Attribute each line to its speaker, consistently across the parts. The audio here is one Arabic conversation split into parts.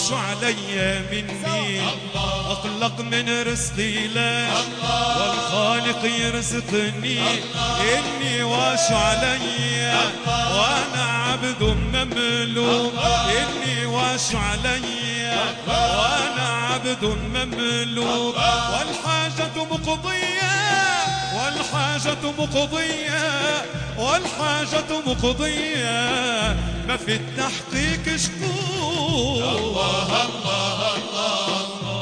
Speaker 1: وشو علي مني أقلق من رزقي له والخالق يرزقني إني وشو علي وأنا عبد مملوك إني وشو علي وأنا عبد مملوك والحاجة مقضية والحاجة مقضية والحاجة مقضية ما في التحقيق شكوك الله الله الله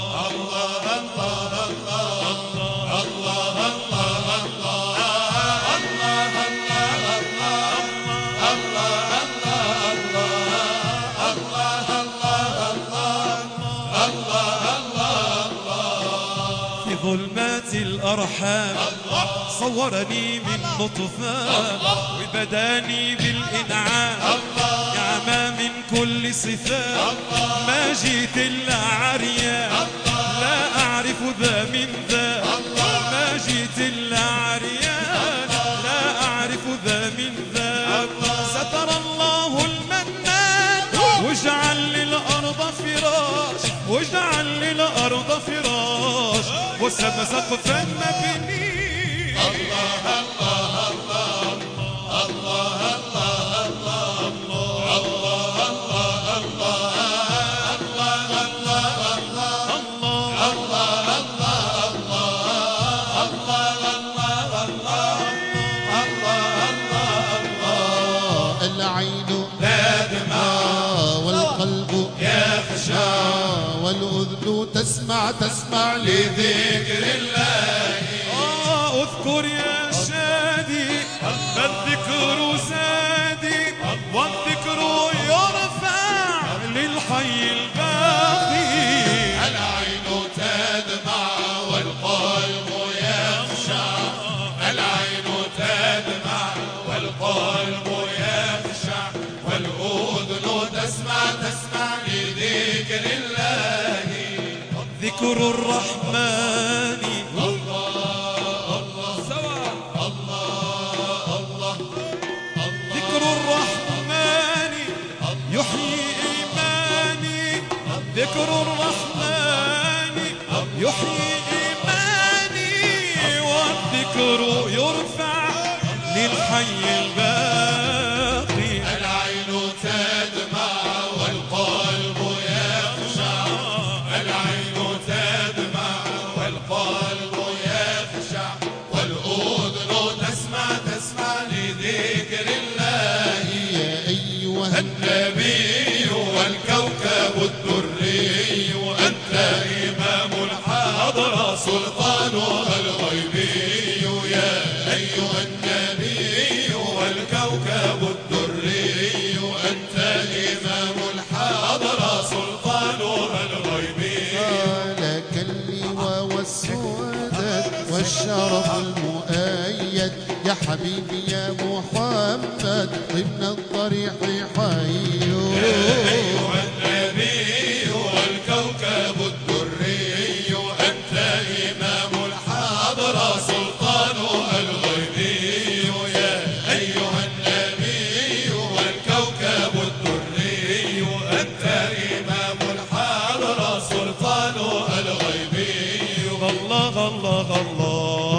Speaker 1: ظلمات الأرحام صورني من نطفة وبداني بالإنعام نعمة من كل صفات ما جيت إلا عريان لا أعرف ذا من ذا ما جيت إلا عريان لا أعرف ذا من ذا ستر الله المنان واجعل للأرض فراش واجعل للأرض فراش وسما سقفا مبني الله الله الله الله الله الله الله الله
Speaker 2: العين تدمع والقلب يخشى والأذن تسمع لذكر الله
Speaker 1: اذكر يا شادي فالذكر زادي والذكر يرفع للحي الباقي
Speaker 2: العين تدمع والقلب يخشى العين تدمع والقلب يخشى والأذن تسمع لذكر الله
Speaker 1: ذكر الرحمن
Speaker 2: الله الله
Speaker 1: سوا
Speaker 2: الله الله
Speaker 1: ذكر الرحمن يحيي إيماني ذكر الرحمن يحيي إيماني والذكر يرفع للحي الباقي
Speaker 2: العين تدمع والقلب يخشع العين تدمع والقلب يخشع والأذن تسمع لذكر الله يا أيها النبي والكوكب الدري أنت إمام الحضرة سلطانها الغيبي يا أيها النبي والكوكب الدري أنت إمام الحضرة سلطانها الغيبي لك اللواء والسؤدد والشرف المؤيد يا حبيبي يا محمد ضمن الضريح